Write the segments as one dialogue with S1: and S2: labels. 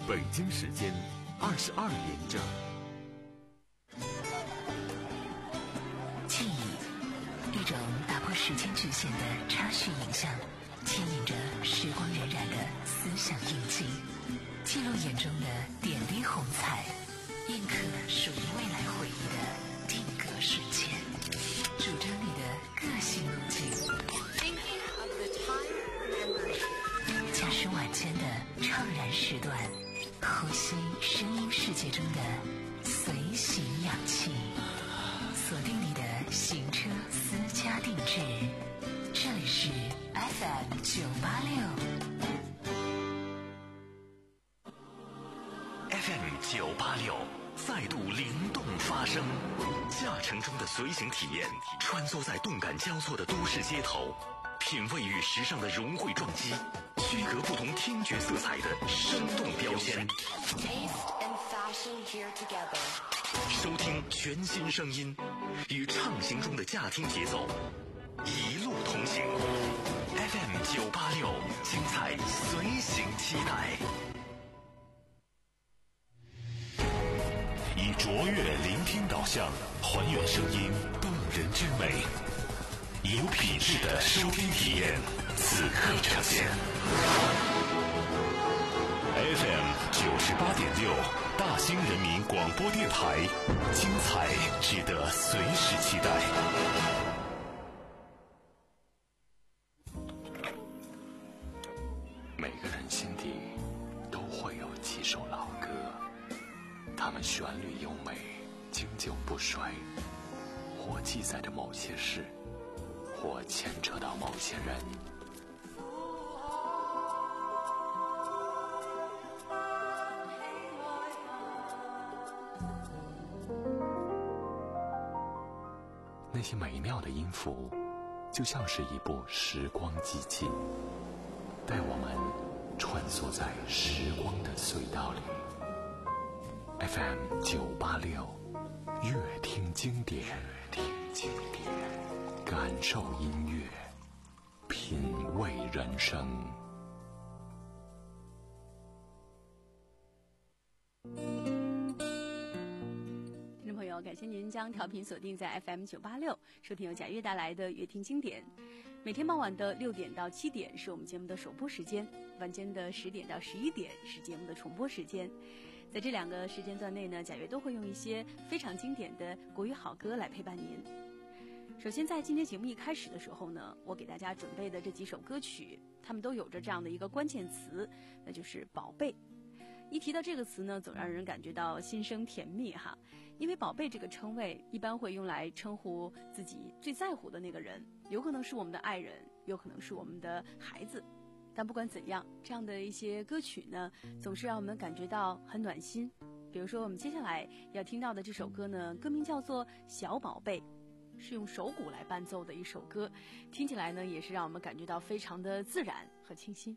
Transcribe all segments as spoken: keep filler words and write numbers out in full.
S1: 北京时间二十二点整。
S2: 记忆，一种打破时间局限的插叙影像，牵引着时光荏苒的思想印记，记录眼中的点滴红彩，印刻属于未来回忆的定格瞬间，主张你的个性路径。驾驶晚间的怅然时段，呼吸声音世界中的随行氧气，锁定你的行车私家定制。这里是 F M 九八六
S3: F M 九八六再度灵动发声，驾乘中的随行体验，穿梭在动感交错的都市街头，品味与时尚的融汇撞击，区隔不同听觉色彩的生动标签。收听全新声音，与畅行中的驾听节奏，一路同行。F M 九八六，精彩随行期待。
S4: 以卓越聆听导向，还原声音动人之美，以有品质的收听体验，此刻呈现。F M 九十八点六，大兴人民广播电台，精彩值得随时期待。
S3: 每个人心底都会有几首老歌，它们旋律优美，经久不衰，或记载着某些事，或牵扯到某些人。那些美妙的音符，就像是一部时光机器，带我们穿梭在时光的隧道里。F M 九八六，乐听经典，乐听经典，感受音乐，品味人生。
S5: 听众朋友，感谢您将调频锁定在 F M 九八六，收听由贾悦带来的乐听经典。每天傍晚的六点到七点是我们节目的首播时间，晚间的十点到十一点是节目的重播时间。在这两个时间段内呢，贾悦都会用一些非常经典的国语好歌来陪伴您。首先在今天节目一开始的时候呢，我给大家准备的这几首歌曲，它们都有着这样的一个关键词，那就是宝贝。一提到这个词呢，总让人感觉到心生甜蜜哈，因为宝贝这个称谓一般会用来称呼自己最在乎的那个人，有可能是我们的爱人，有可能是我们的孩子。但不管怎样，这样的一些歌曲呢，总是让我们感觉到很暖心。比如说我们接下来要听到的这首歌呢，歌名叫做《小宝贝》，是用手鼓来伴奏的一首歌，听起来呢也是让我们感觉到非常的自然和清新。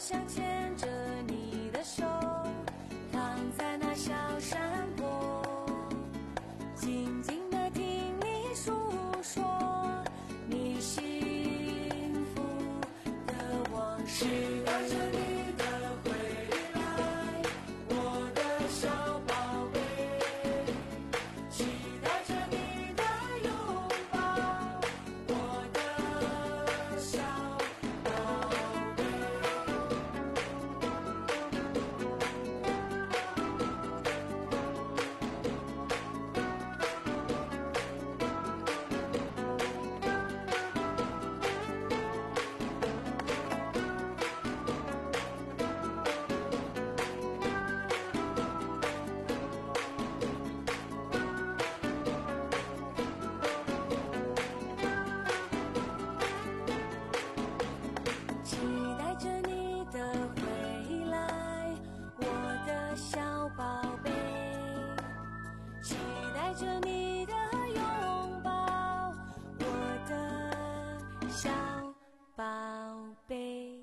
S6: 想牵着你的手，躺在那小山坡，静静地听你诉说你幸福的往事。期待着你的回来，我的小宝贝，期待着你的拥抱，我的小宝贝。期待着你的回来，我的小宝贝，期待着你的拥抱，我的小宝贝。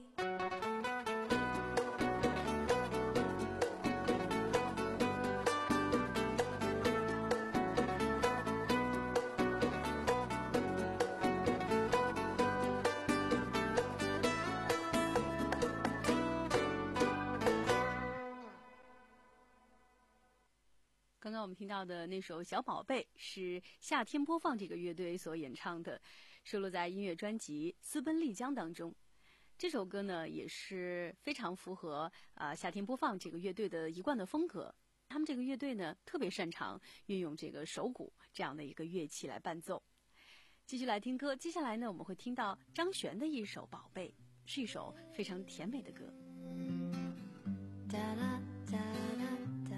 S5: 刚刚我们听到的那首《小宝贝》是夏天播放这个乐队所演唱的，收录在音乐专辑《私奔丽江》当中。这首歌呢也是非常符合啊、呃、夏天播放这个乐队的一贯的风格。他们这个乐队呢特别擅长运用这个手鼓这样的一个乐器来伴奏。继续来听歌，接下来呢我们会听到张悬的一首《宝贝》，是一首非常甜美的歌。
S6: 哒啦哒啦哒，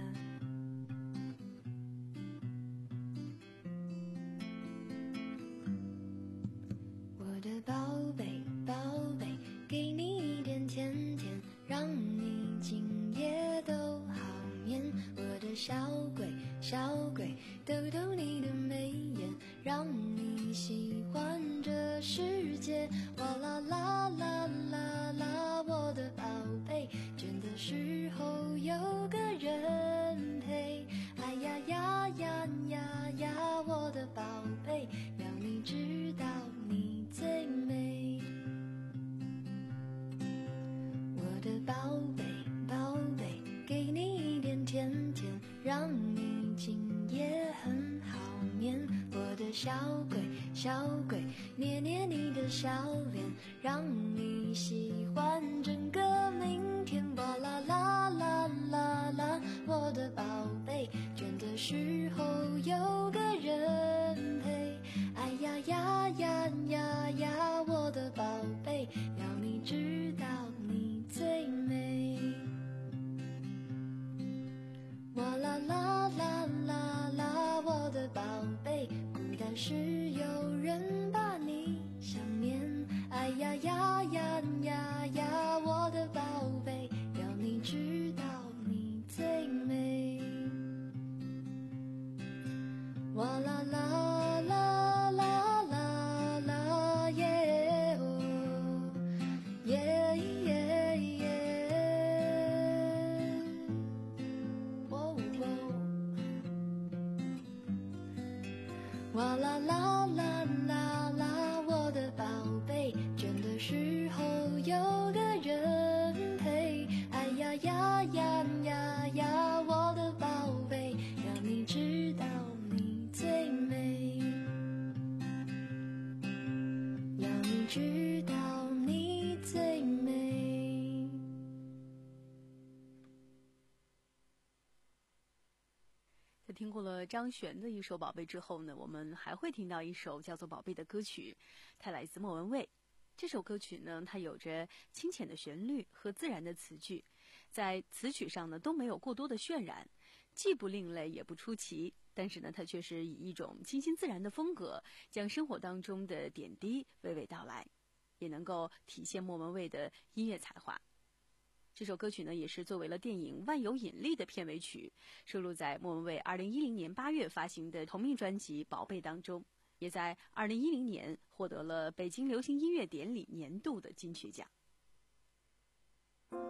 S6: 我的宝贝宝贝，给你一点甜甜，让你今夜都好眠。我的小鬼小鬼，逗逗你的眉眼，让你喜欢这世界。哇啦啦啦啦啦，我的宝贝，倦的时候有个人陪。哎呀呀呀呀呀，我的宝贝，要你知道你最美。我的宝贝宝贝，给你一点甜甜，让你今夜很好眠。我的小鬼小鬼，捏捏你的小脸，让你喜欢整个明天。哇啦啦啦啦啦，我的宝贝，倦的时候有个人陪。哎呀呀呀呀呀，我的宝贝，要你知道你最美。哇啦啦啦啦啦，我的宝贝，孤单时有人把你想念。哎呀呀呀呀呀，我的宝贝，要你知道你最美。哇啦啦啦啦啦啦耶哦耶耶耶，哦哦，哇啦啦啦啦啦，我的宝贝，倦的时候有个人陪。哎呀呀呀呀呀，我的宝贝，要你知道你最美，要你知道你最美。
S5: 在听过了张悬的一首《宝贝》之后呢，我们还会听到一首叫做《宝贝》的歌曲，它来自莫文蔚。这首歌曲呢，它有着清浅的旋律和自然的词句，在词曲上呢都没有过多的渲染，既不另类也不出奇，但是呢，它却是以一种清新自然的风格，将生活当中的点滴娓娓道来，也能够体现莫文蔚的音乐才华。这首歌曲呢，也是作为了电影《万有引力》的片尾曲，收录在莫文蔚二零一零年八月发行的同名专辑《宝贝》当中，也在二零一零年获得了北京流行音乐典礼年度的金曲奖。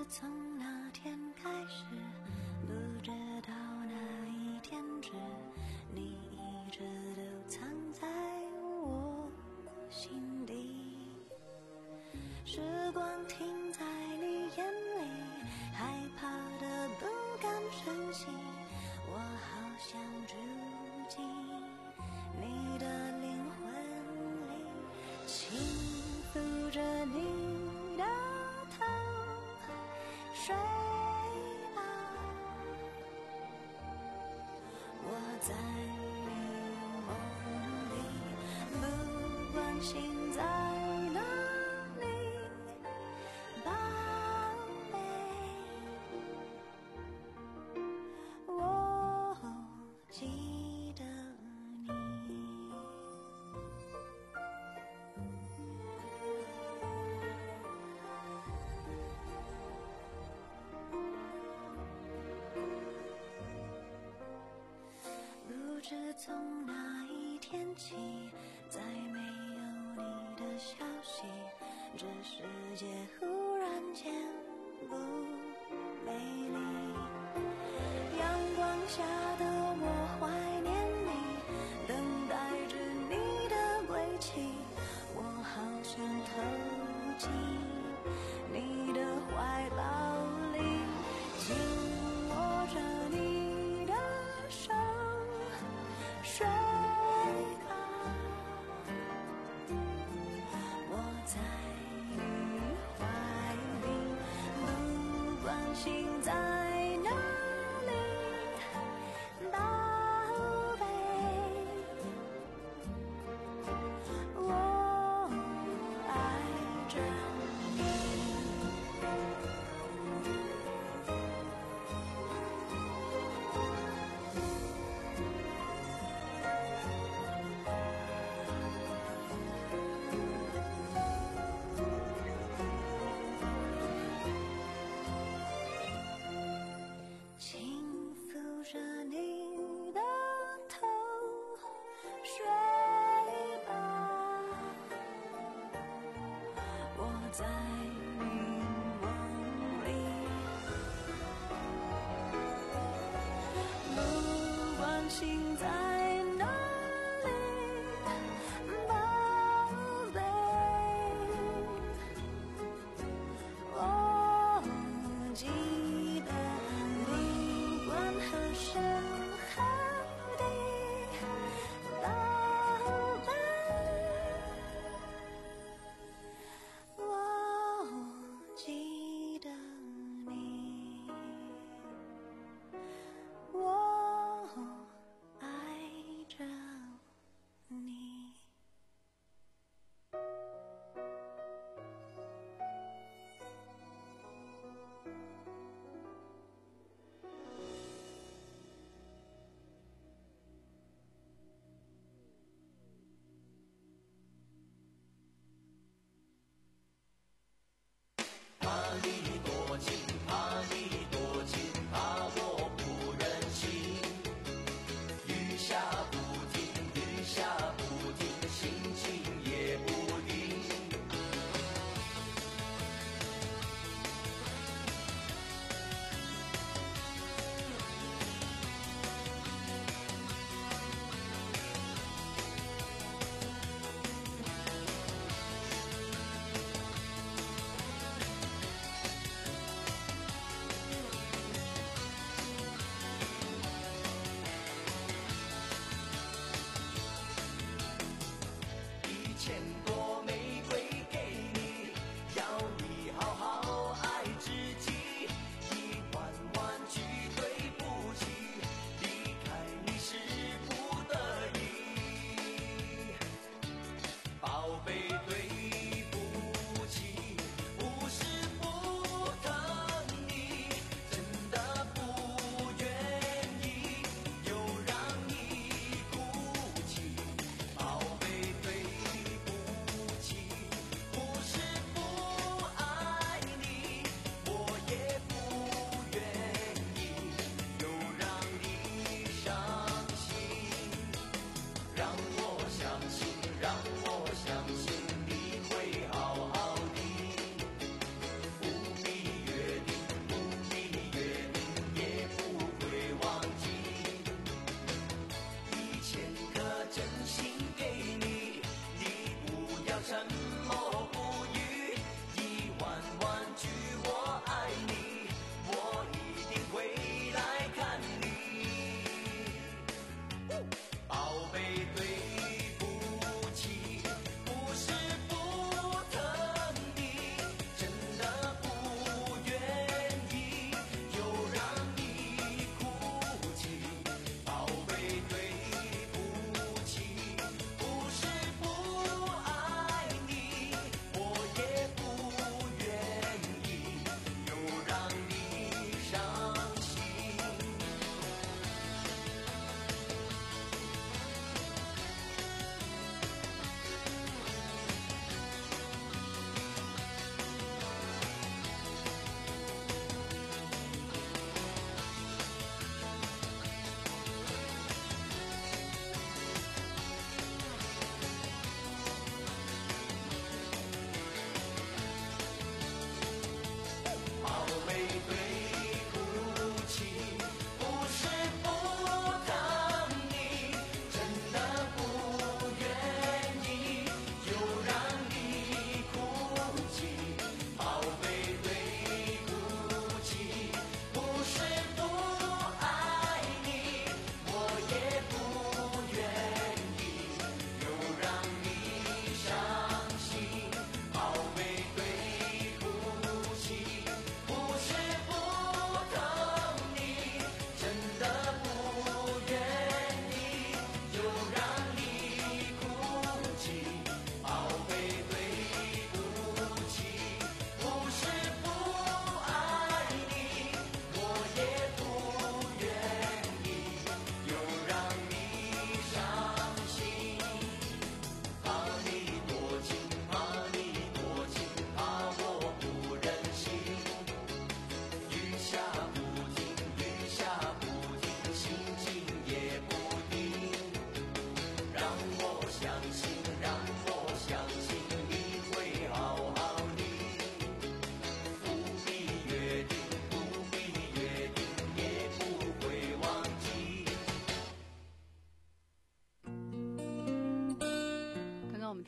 S6: 从那天开始，不知道哪一天止，你一直都藏在我心底。时光停在你眼里，害怕的不敢深吸，我好想住进你的灵魂里，轻抚着你的头，睡吧，我在你梦里，不管心在哪里，宝贝，我记得你。不知从哪一天起，再没有你的消息，这世界忽然间不美丽。阳光下的我怀念你，等待着你的归期，我好想投进你的怀抱里，紧握着你的手，睡吧，我在你怀里，不管心在哪里，宝贝，我爱着你。轻抚着你的头，睡吧，我在你梦里，不管心在哪里，宝贝，我记得你，不管何时何地，宝贝，我记得你，我爱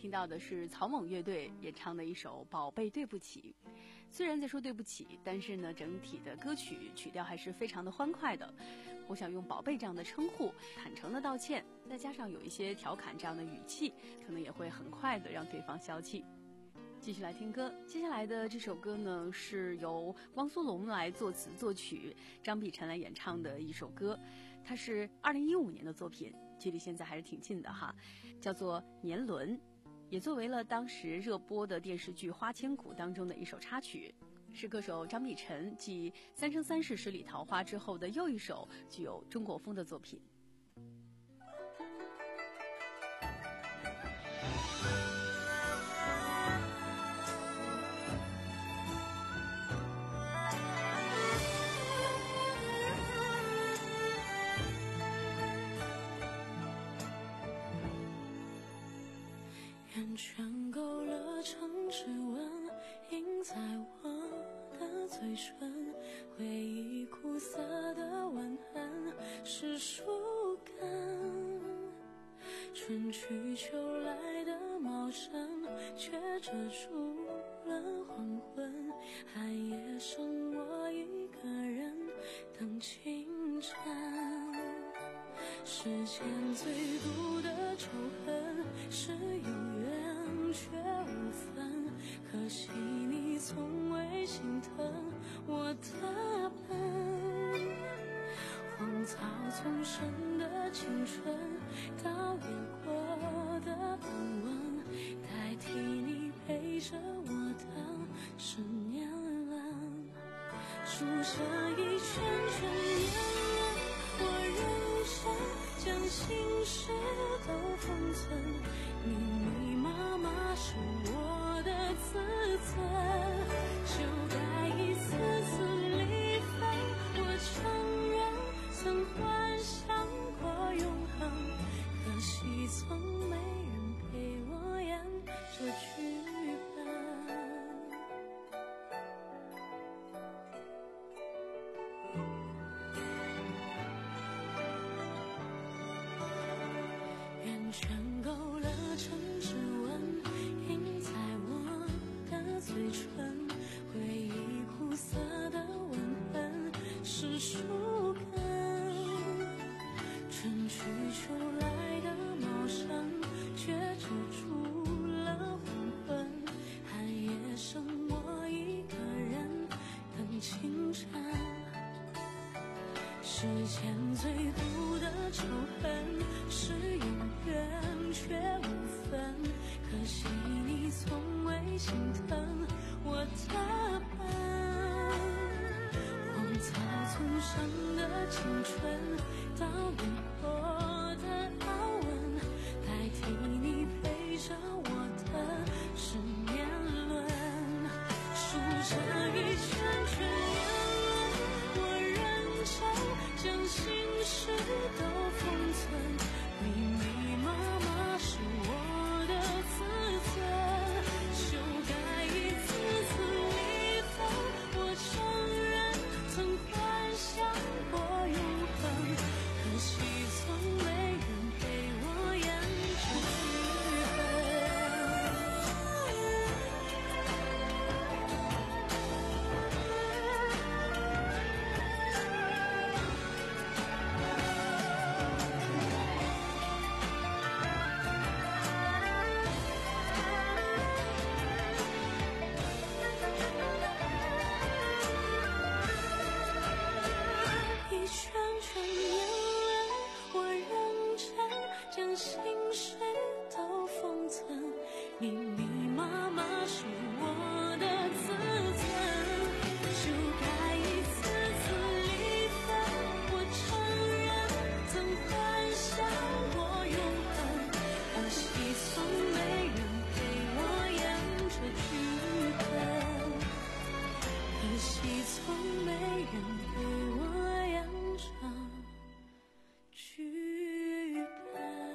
S5: 听到的是草蜢乐队演唱的一首《宝贝对不起》。虽然在说对不起，但是呢，整体的歌曲曲调还是非常的欢快的。我想用宝贝这样的称呼，坦诚的道歉，再加上有一些调侃这样的语气，可能也会很快的让对方消气。继续来听歌，接下来的这首歌呢，是由汪苏泷来作词作曲，张碧晨来演唱的一首歌，它是二零一五年的作品，距离现在还是挺近的哈，叫做《年轮》，也作为了当时热播的电视剧《花千骨》当中的一首插曲，是歌手张碧晨继《三生三世十里桃花》之后的又一首具有中国风的作品。
S7: 圆圈勾勒成指纹，印在我的嘴唇，回忆苦涩的吻痕是树根，春去秋来的茂盛却遮住了黄昏，寒夜剩我一个人等清晨，世间最毒的仇恨是有缘却无分，可惜你从未心疼我的笨，荒草丛生的青春，倒映过的斑纹，代替你陪着我的是年轮，数着一圈圈年轮，我认真将心事都封存，密密麻麻是我的自尊，修改一次次离分，我承认曾幻想过永恒，可惜从没人陪我演这剧本。圆圈勾勒成指纹，印在我的嘴唇，回忆苦涩的吻痕是树根，春去秋来的茂盛却遮住了黄昏，寒夜剩我一个人等清晨，世间最毒的仇恨是永远却无分，可惜你从未心疼我的笨，荒草丛生的青春，倒映过的凹纹，代替你陪着我的是年轮，数着一圈圈年轮，我认真将心事都封存，密密麻麻是我的自尊，修改一次次离分，我承认曾幻想过永恒，可惜从没人陪我演这剧本。一圈圈年轮，我认真将心事都封存，密密麻麻是我的自尊，修改一次次离分，我承认曾幻想过永恒，可惜从没人陪我演这剧本，可惜从没人陪我演这剧本。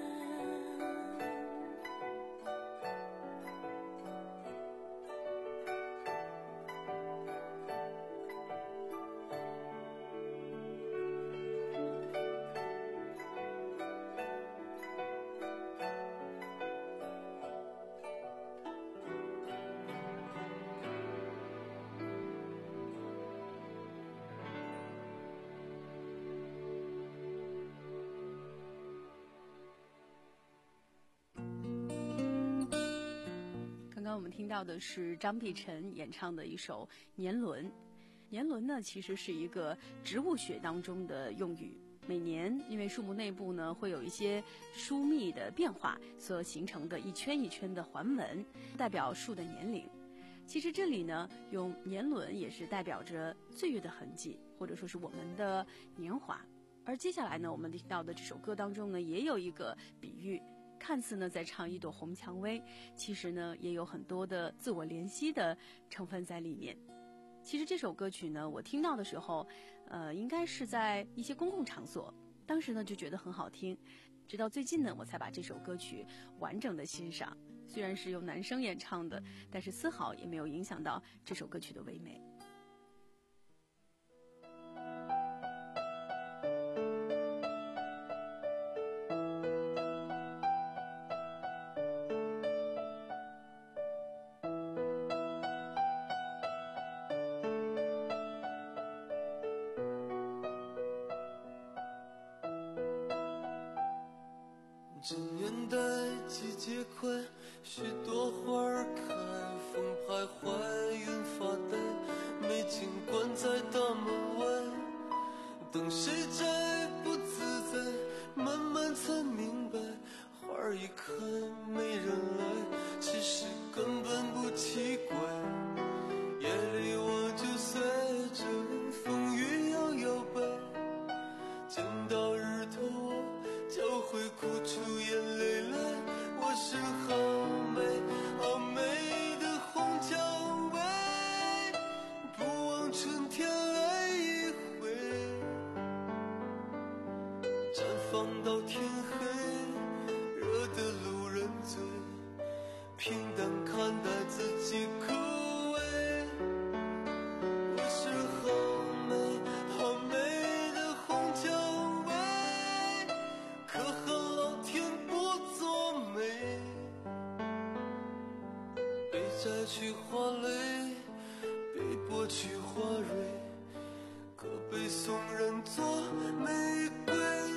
S5: 刚我们听到的是张碧晨演唱的一首年轮。年轮呢，其实是一个植物学当中的用语，每年因为树木内部呢会有一些疏密的变化所形成的一圈一圈的环纹，代表树的年龄。其实这里呢用年轮也是代表着岁月的痕迹，或者说是我们的年华。而接下来呢我们听到的这首歌当中呢也有一个比喻，看似呢在唱一朵红蔷薇，其实呢也有很多的自我怜惜的成分在里面。其实这首歌曲呢我听到的时候呃，应该是在一些公共场所，当时呢就觉得很好听，直到最近呢我才把这首歌曲完整的欣赏。虽然是由男生演唱的，但是丝毫也没有影响到这首歌曲的唯美。
S8: 这年代季节快，许多花儿开，风徘徊，云发呆，美景关在大门外，等谁摘不自在，慢慢才明白，花儿一开没人来，其实根本不奇怪。夜里我就随着风雨摇摇摆，见到日头我就会哭出眼泪来。我是好美好美的红蔷薇，不枉春天来一回，绽放到天黑，惹得路人醉，平淡看待自己枯萎。我是好美好美的红蔷薇，可恨老天不作美，被摘去花蕾，被剥去花蕊，可被送人作玫瑰。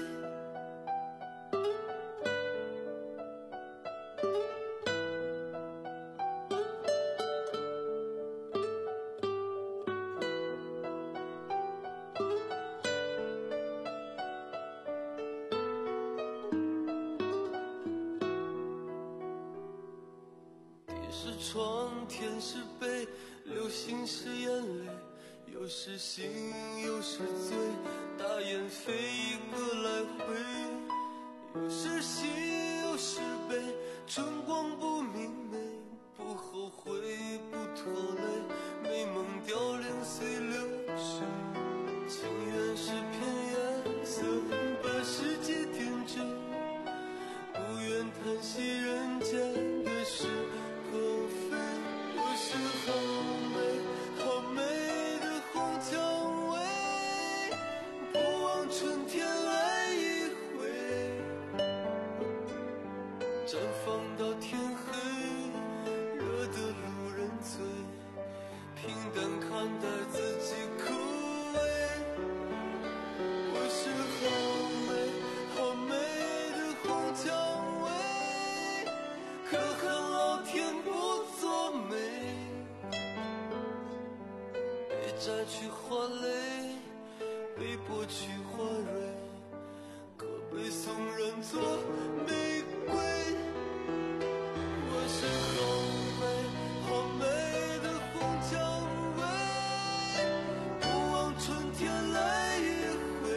S8: 是床，天是被，流星是眼泪，有时醒有时醉，大雁飞一个来回，有时喜有时悲，春光不明媚，不后悔不拖累，美梦凋零随流水，情缘是片颜色，把世界点缀，不愿叹息人间的事可非。我是好美好美的红蔷薇，不枉春天来一回，绽放到天黑，惹得路人醉，平淡看待自己枯萎。我是好美好美的红蔷薇，可恨老天不作美，被摘去花蕾，被剥去花蕊，可被送人作玫瑰。我是好美好美的红蔷薇，不枉春天来一回，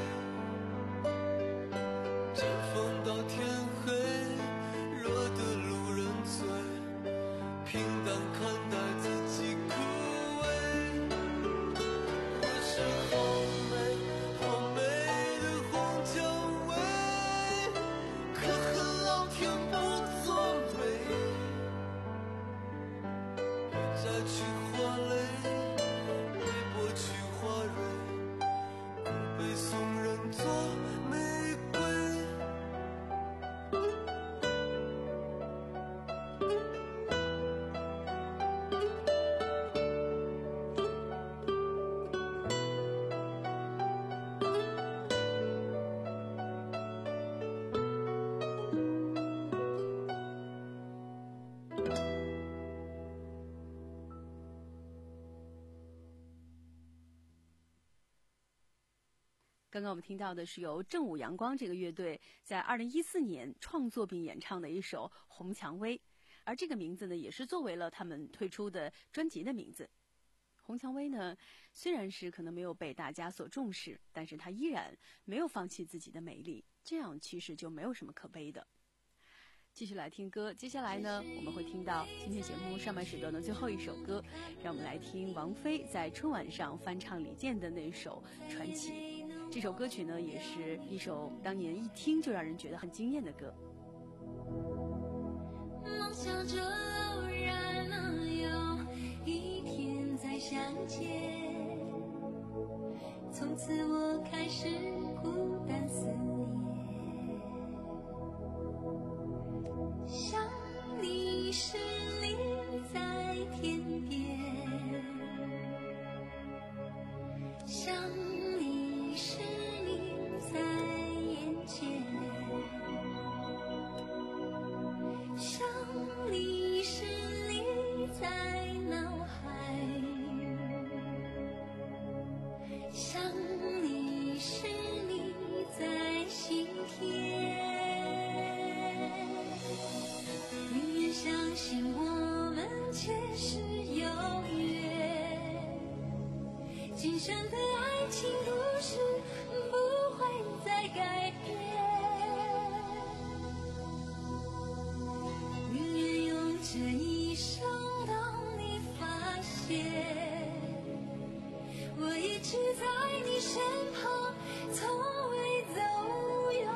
S8: 绽放到天黑，惹得路人醉，平淡看待自己枯萎。我是好美好美的红蔷薇，可恨老天不作美，
S5: 刚刚我们听到的是由正午阳光这个乐队在二零一四年创作并演唱的一首《红蔷薇》，而这个名字呢，也是作为了他们推出的专辑的名字。红蔷薇呢，虽然是可能没有被大家所重视，但是它依然没有放弃自己的美丽，这样其实就没有什么可悲的。继续来听歌，接下来呢，我们会听到今天节目上半时段的最后一首歌，让我们来听王菲在春晚上翻唱李健的那首《传奇》。这首歌曲呢，也是一首当年一听就让人觉得很惊艳的歌。
S7: 梦想着偶然能有一天再相见，从此我开始孤单思念，想你时你在天边，想你时你在眼前，想你时你在脑海，想你时你在心田，宁愿相信我们前世有约，今生的爱情故事不会再改变，宁愿用这一生等你发现，我一直在你身旁，从未走远。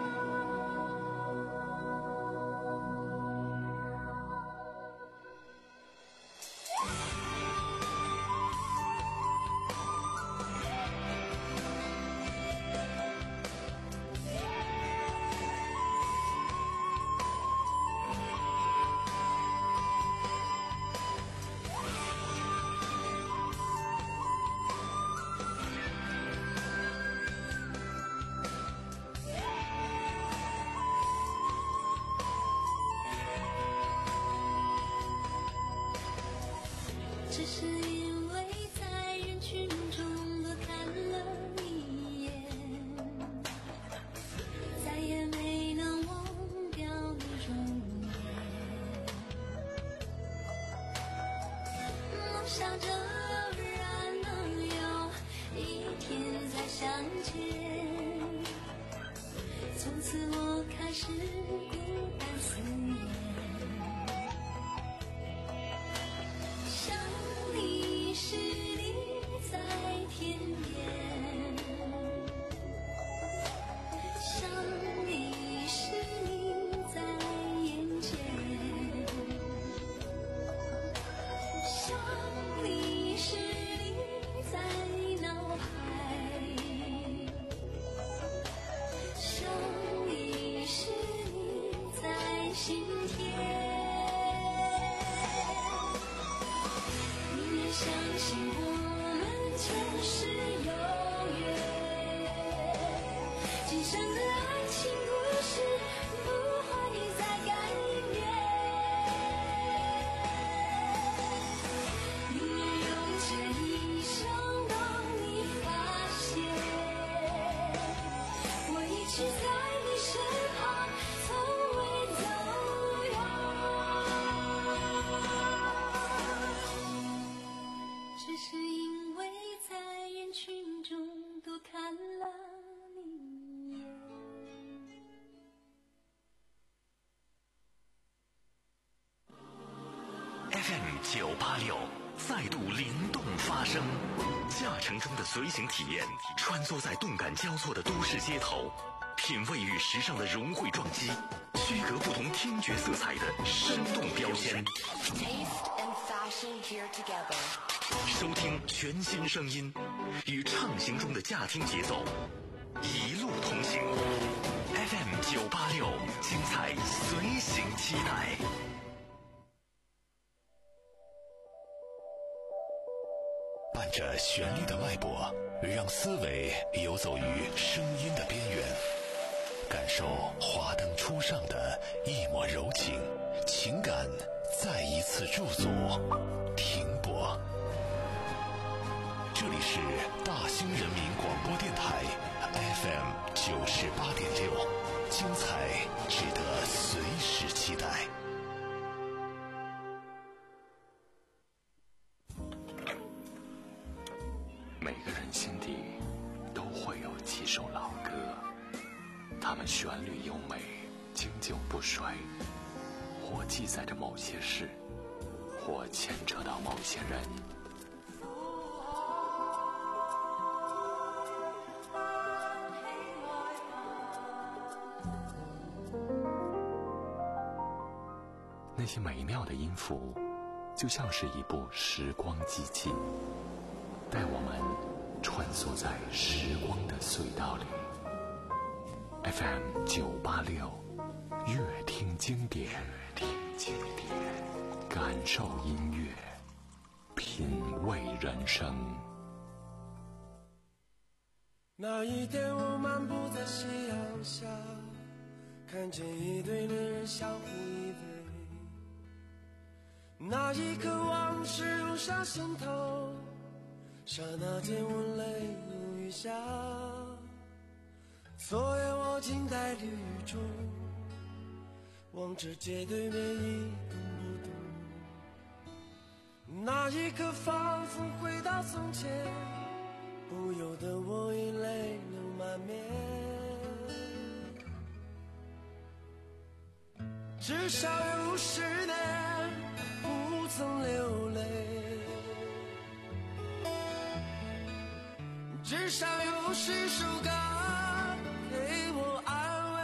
S7: 只是因为在人群中多看了一眼，再也没能忘掉你容颜，梦想着偶然能有一天再相见，从此我开始孤单思念，想你时你在天边，想你时你在眼前，想你时你在脑海，想你时你在心田，相信我们前世有约，今生的爱情故事不会再改变，宁愿用这一生等你发现，我一直在你身旁，从未走远，只是因为在人群中多看了你一眼。
S4: F M 九八六再度灵动发声，驾乘中的随行体验，穿梭在动感交错的都市街头，品味与时尚的融汇撞击，区隔不同听觉色彩的生动标签。收听全新声音，与畅行中的驾听节奏，一路同行。F M 九八六，精彩随行期待。伴着旋律的脉搏，让思维游走于声音的边缘，感受华灯初上的一抹柔情，情感再一次驻足停泊。这里是大兴人民广播电台 F M 九十八点六，精彩值得随时期待。
S3: 每个人心底都会有几首老歌，它们旋律优美，经久不衰，或记载着某些事，或牵扯到某些人。那些美妙的音符，就像是一部时光机器，带我们穿梭在时光的隧道里。F M 九八六，乐听经典，乐听经典，感受音乐，品味人生。
S8: 那一天我漫步在夕阳下，看见一对恋人相互依偎，那一刻往事涌上心头，刹那间我泪如雨下。昨夜我静在绿雨中，望着街对面一动不动，那一刻仿佛回到从前，不由得我已泪流满面。至少有十年不曾流泪，至少有十首歌给我安慰。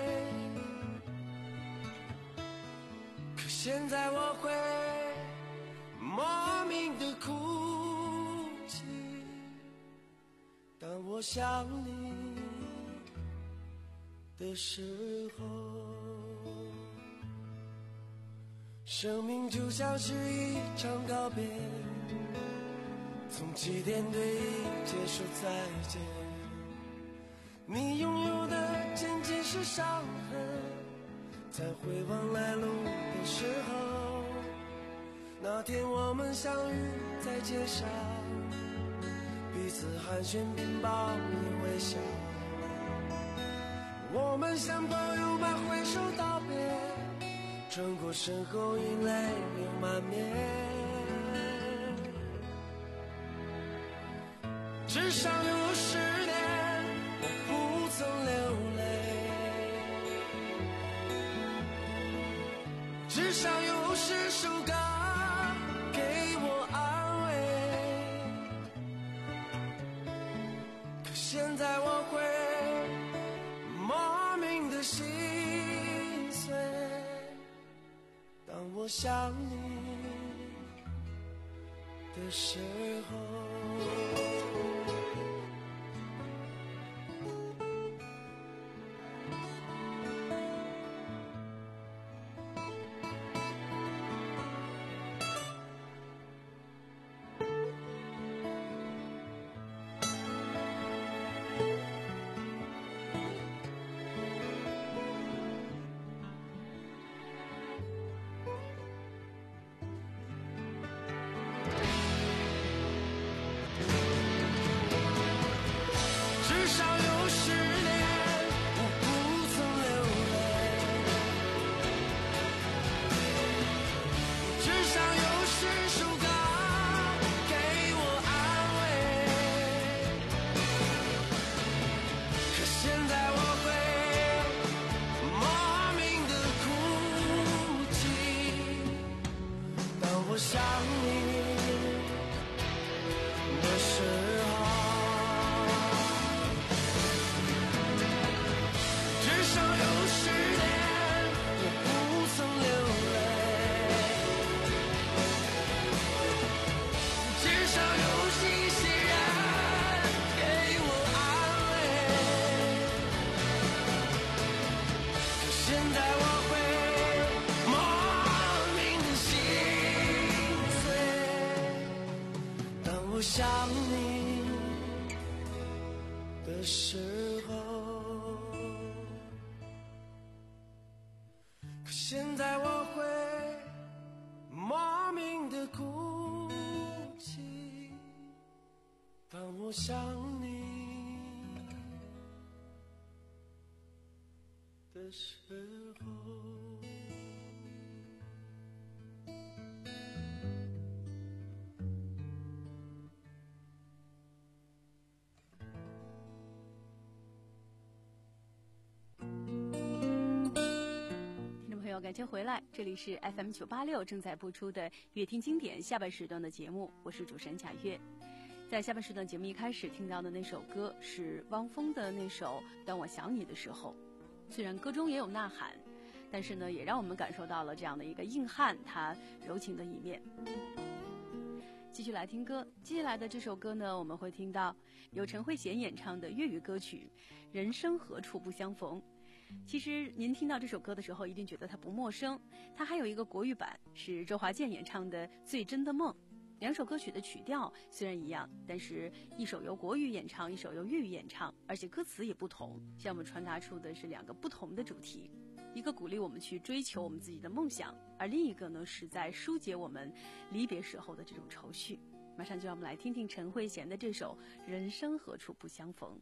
S8: 可现在我会莫名的哭泣，当我想你的时候。生命就像是一场告别，从起点对一切说再见。你拥有的仅仅是伤痕，在回望来路的时候，那天我们相遇在街上，彼此寒暄并报以微笑，我们像朋友般挥手道别，转过身后已泪流满面。至少有十年我不曾流泪，至少有十首歌给我安慰。可现在我会莫名的心碎，当我想你的时候。
S9: 我想你的时候，可现在我会莫名的哭泣，当我想你
S8: 的时候。
S5: 感谢回来，这里是 F M 九八六正在播出的乐听经典下半时段的节目，我是主持人贾月。在下半时段节目一开始听到的那首歌是汪峰的那首《当我想你的时候》，虽然歌中也有呐喊，但是呢，也让我们感受到了这样的一个硬汉他柔情的一面。继续来听歌，接下来的这首歌呢，我们会听到由陈慧娴演唱的粤语歌曲《人生何处不相逢》。其实您听到这首歌的时候一定觉得它不陌生，它还有一个国语版是周华健演唱的《最真的梦》。两首歌曲的曲调虽然一样，但是一首由国语演唱，一首由粤语演唱，而且歌词也不同，向我们传达出的是两个不同的主题，一个鼓励我们去追求我们自己的梦想，而另一个呢是在疏解我们离别时候的这种愁绪。马上就让我们来听听陈慧娴的这首《人生何处不相逢》。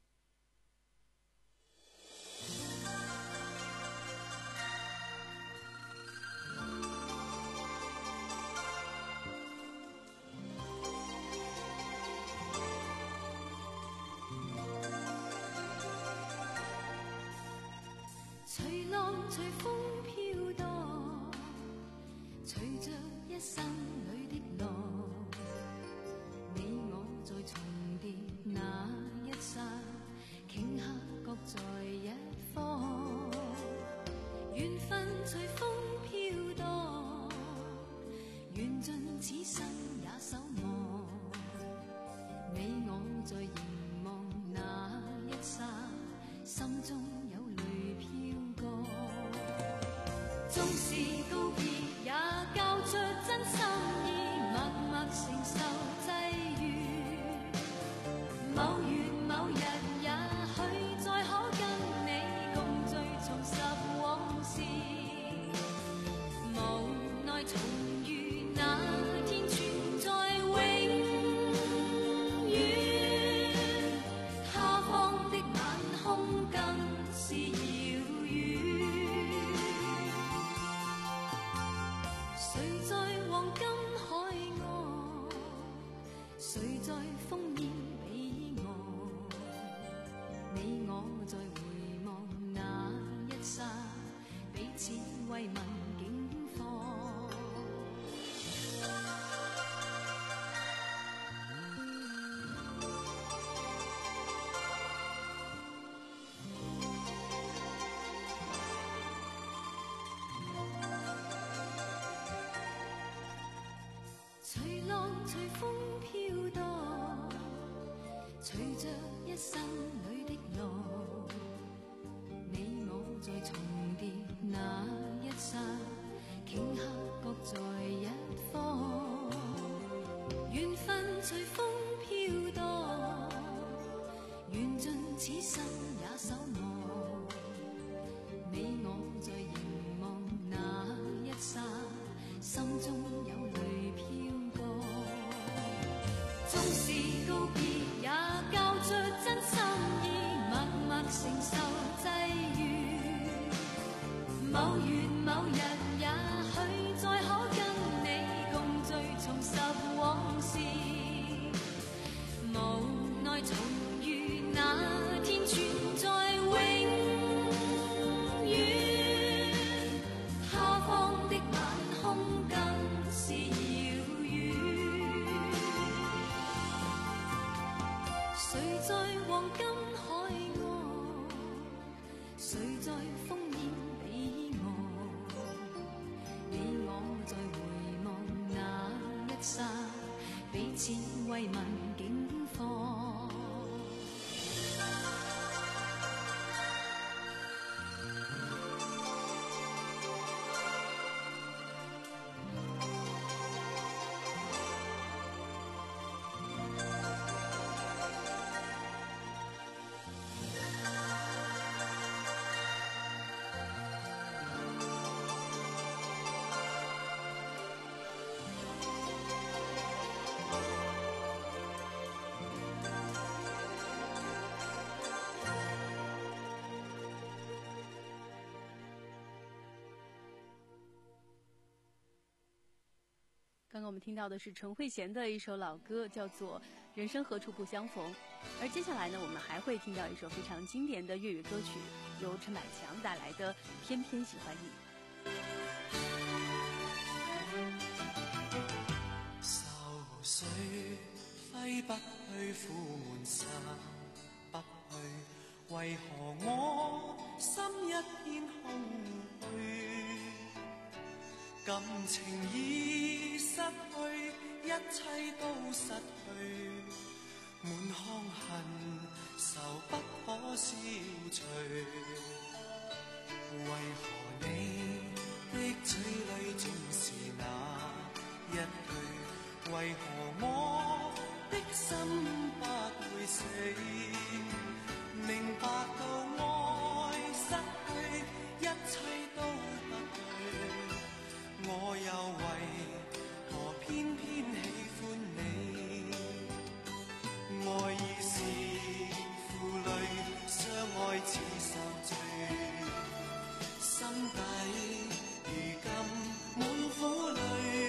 S7: 随浪随风飘荡，随着一生里的浪，你我在重叠那一刹，顷刻各在一方。缘分随风飘荡，缘尽此生也守望。你我在凝望那一刹，心中有泪飘过。纵是告别，也交出真心意，默默承受际遇。某月某日，也許再可跟你共聚，重拾往事。無奈重遇那天存在永遠，他方的晚空更是遙遠。誰在黃金海岸，誰在烽煙彼岸？你我在回望那一剎，彼此慰問境況。隨浪隨風飄蕩，隨着一生裏的浪，你我在重疊那一剎，頃刻各在一方。緣分隨風飄蕩，緣盡此生也守望。你我在凝望那一剎，心中有淚飄過。縱是告別，也交出真心意，默默承受際遇。某月某日，也許再可跟你共聚，重拾往事。無奈重遇那天存在永遠，他方的晚空更是遙遠。誰在黃金海岸，誰在烽煙彼岸？你我在回望那一剎，彼此慰問境況。
S5: 刚刚我们听到的是陈慧娴的一首老歌，叫做《人生何处不相逢》。而接下来呢，我们还会听到一首非常经典的粤语歌曲，由陈百强带来的《偏偏喜欢你》。
S9: 愁緒揮不去，苦悶散不去，為何我心一片空虛？感情已失去，一切都失去，滿腔恨愁不可消除。為何你的嘴裏總是那一句？為何我的心不會死？明白到愛失去，一切都不對。我又為何偏偏喜歡你？愛已是負累，相愛似受罪，心底如今滿苦淚。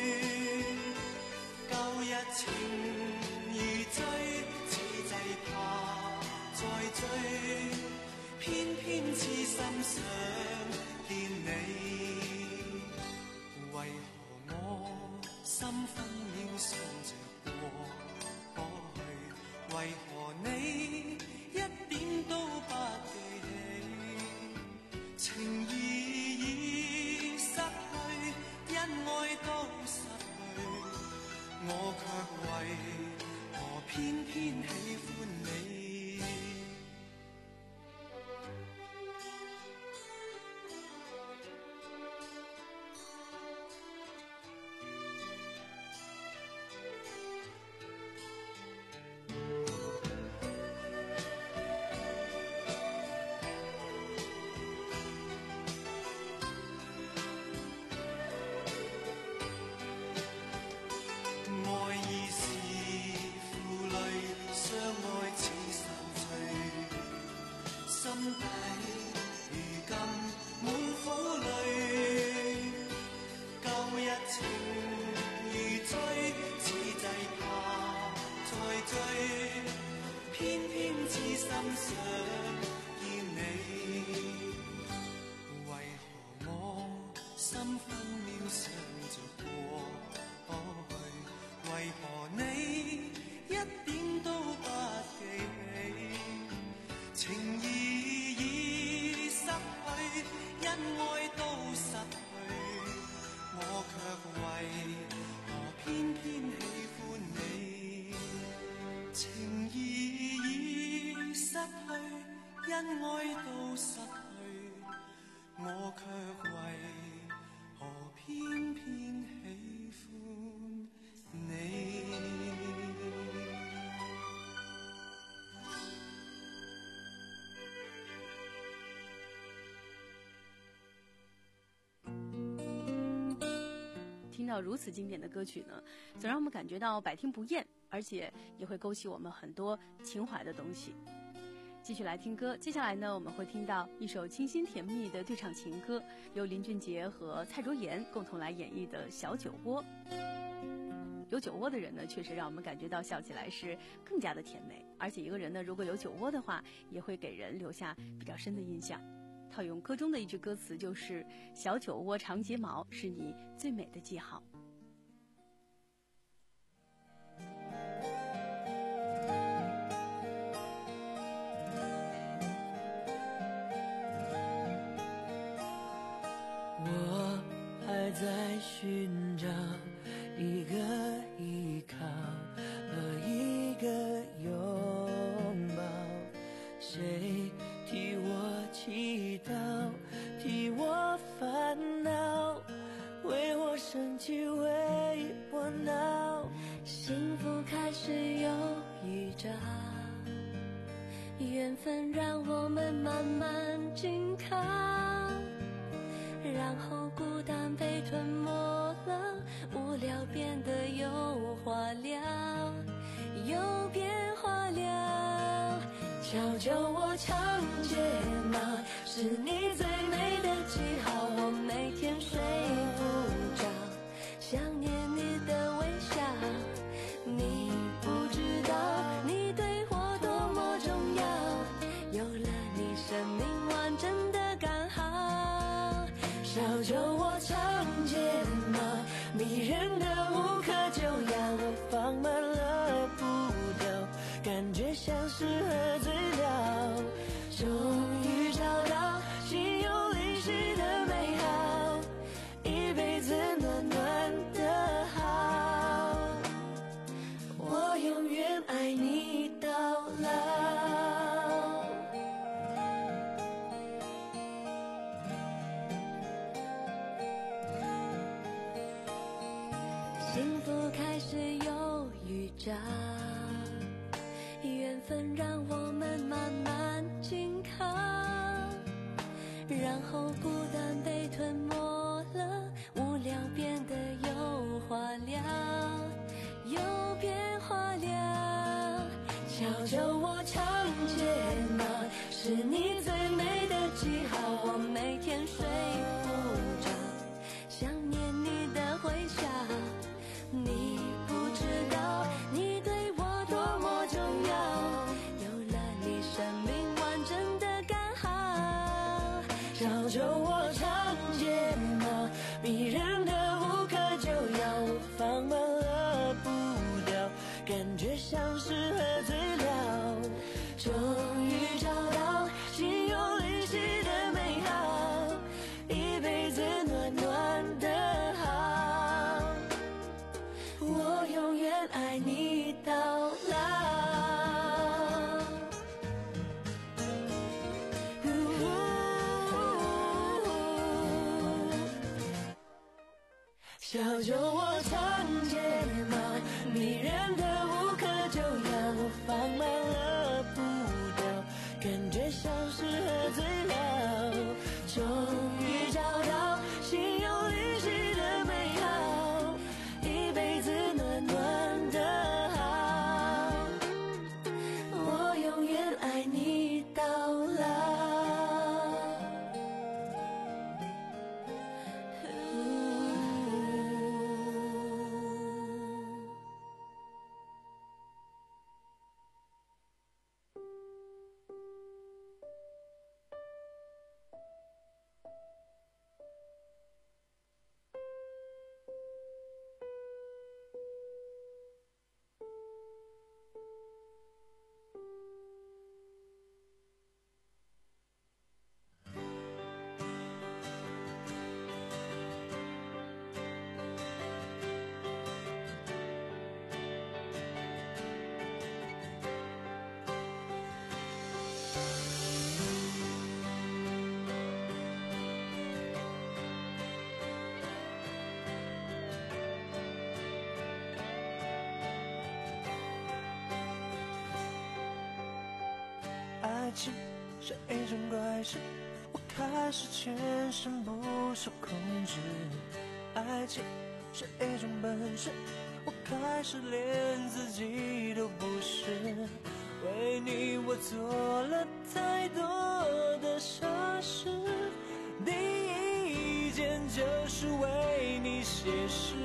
S9: 舊日情如醉，此際怕再追，偏偏痴心想見你。為何我心分秒想着過去？為何你一點都不記起？情義已失去，恩愛都失去，我卻為何偏偏喜歡你？
S5: 听到如此经典的歌曲呢，总让我们感觉到百听不厌，而且也会勾起我们很多情怀的东西。继续来听歌，接下来呢，我们会听到一首清新甜蜜的对唱情歌，由林俊杰和蔡卓妍共同来演绎的《小酒窝》。有酒窝的人呢，确实让我们感觉到笑起来是更加的甜美，而且一个人呢，如果有酒窝的话，也会给人留下比较深的印象。套用歌中的一句歌词，就是小酒窝长睫毛是你最美的记号。
S9: 我还在寻找一个依靠和一个拥抱，谁替我祈祷，替我烦恼，为我生气，为我闹。
S7: 幸福开始有预兆，缘分让我们慢慢紧靠，然后孤单被吞没了，无聊变得有话聊，有变化了。小酒窝长睫毛是你最美的记号，我每天睡不着，想念你的小酒窝长睫毛，迷人的无可救药，我放慢了步调，感觉像是喝醉了，终于找到心有灵犀的美好，一辈子暖暖的好，我永远爱你到老。幸福开始有预兆，缘分让我们慢慢紧靠，然后孤单被吞没了，无聊变得有话聊，有变化了。小酒窝长睫毛，是你最美的记号，我每天睡不着，想念你的微笑。你不知道你对我多么重要，有了你生命完整的刚好。小酒窝长睫毛，迷人的无可救药，我放慢了步调，感觉像是喝醉了，终于找到心有灵犀的美好，一辈子暖暖的好，我永远爱你到老。小酒窝长睫毛，迷人的无可救药，我放慢了步调，感觉像是喝醉了，终于找到心有灵犀的美好，一辈子暖暖的好，我永远爱你到老。
S9: 爱情像一种怪事，我开始全身不受控制。爱情是一种本事，我开始连自己都不是。为你我做了太多的傻事，第一件就是为你写诗，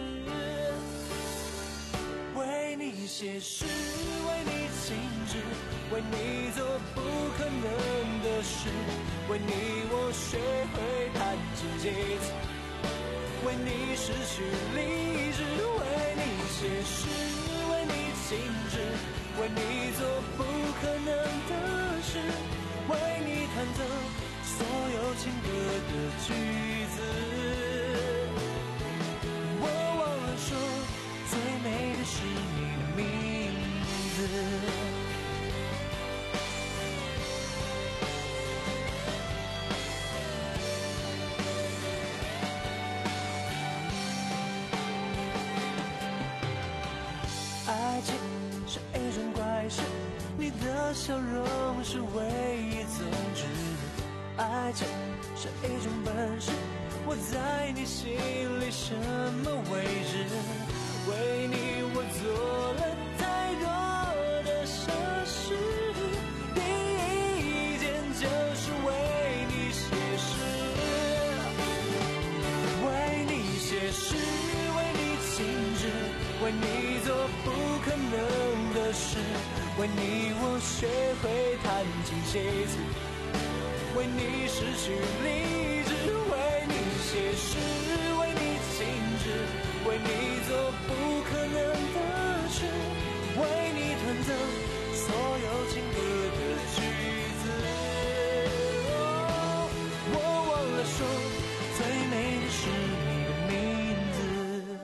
S9: 为你写诗，为你静止，为你做不可能的事，为你我学会弹琴几次，为你失去理智，为你写诗，为你静止，为你做不可能的事，为你弹奏所有情歌的句子。我忘了说，最美的是你名字。爱情是一种怪事，你的笑容是唯一宗旨。爱情是一种本事，我在你心里什么位置？为你我做了太多的傻事，第一件就是为你写诗，为你写诗，为你静止，为你做不可能的事，为你我学会弹琴写字，为你失去理智，为你写诗，为你静止，为你做不可能的事，为你弹奏所有情歌的句子。哦，我忘了说，最美的是你的名字。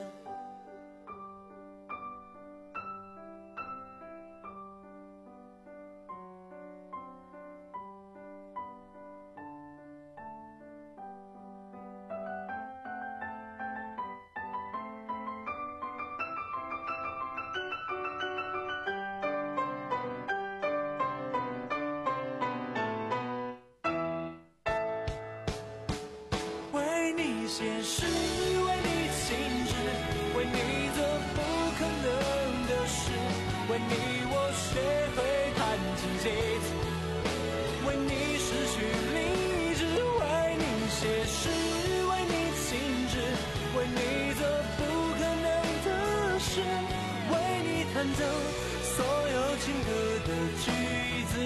S9: 写诗，为你静止，为你做不可能的事，为你我学会弹琴写字，为你失去理智，为你写诗，为你静止，为你做不可能的事，为你弹奏所有情歌的句子。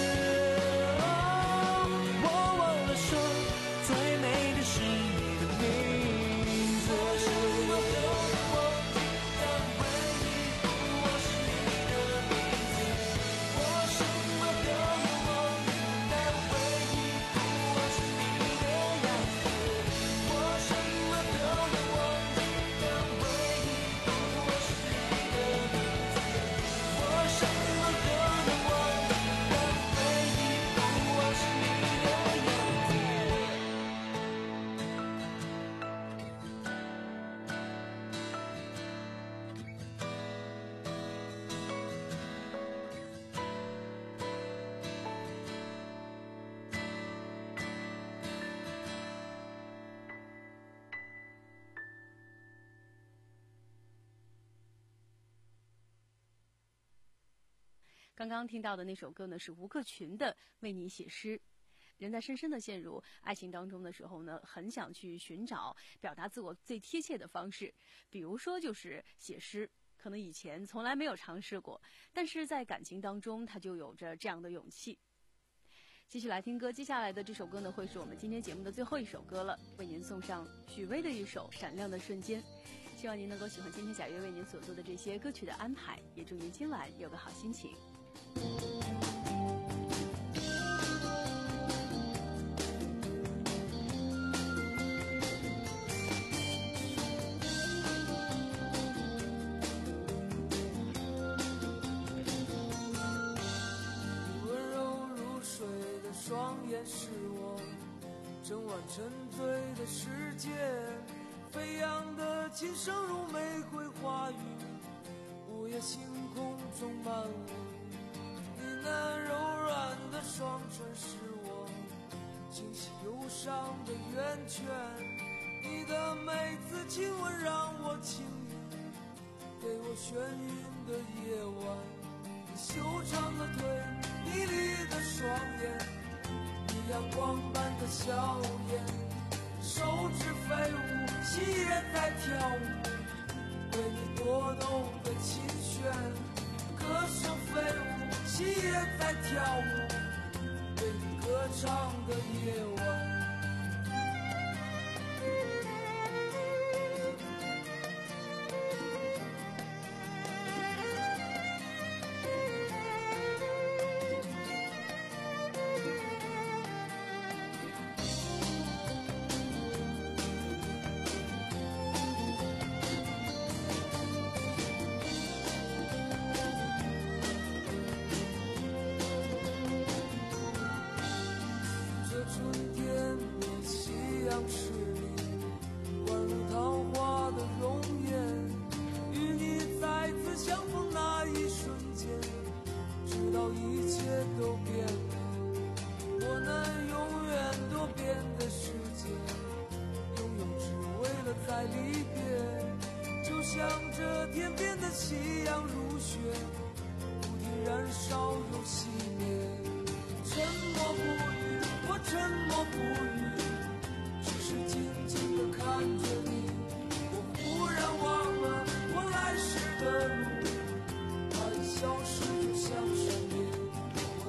S9: 哦，我忘了说，最美的是你的名字。我什么都忘记，但唯一不忘是你的名字。我什么都忘记，但唯一不忘是你的样子。我什么都忘记，但唯一不忘是你的名字。我什么都忘记，但唯一不忘是你的样子。
S5: 刚刚听到的那首歌呢，是吴克群的《为你写诗》。人在深深的陷入爱情当中的时候呢，很想去寻找表达自我最贴切的方式，比如说就是写诗。可能以前从来没有尝试过，但是在感情当中，他就有着这样的勇气。继续来听歌，接下来的这首歌呢，会是我们今天节目的最后一首歌了，为您送上许巍的一首《闪亮的瞬间》。希望您能够喜欢今天小月为您所做的这些歌曲的安排，也祝您今晚有个好心情。
S8: 温柔如水的双眼是我整晚沉醉的世界，飞扬的琴声如玫瑰花语，午夜星空中漫舞。你那柔软的双唇是我清晰忧伤的源泉，你的每次亲吻让我轻盈，给我眩晕的夜晚。你修长的腿，迷离的双眼，你阳光般的笑颜，手指飞舞，心也在跳舞，为你拨动的琴弦，歌声飞舞，心也在跳舞，为你歌唱的夜晚。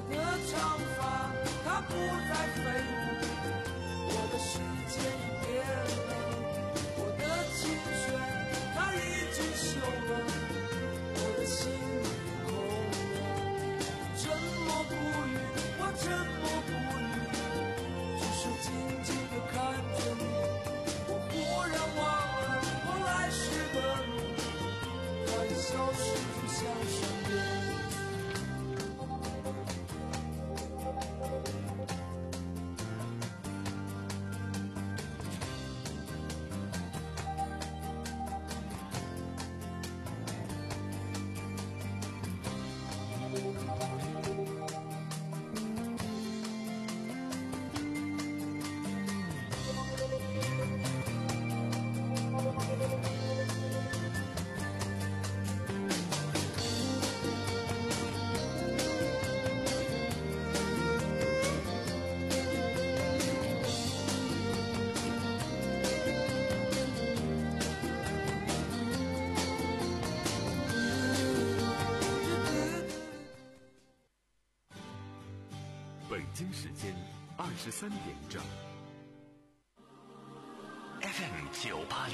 S8: 不再飞舞，我的世界已变
S1: 北京时间二十三点整。
S4: F M 九八六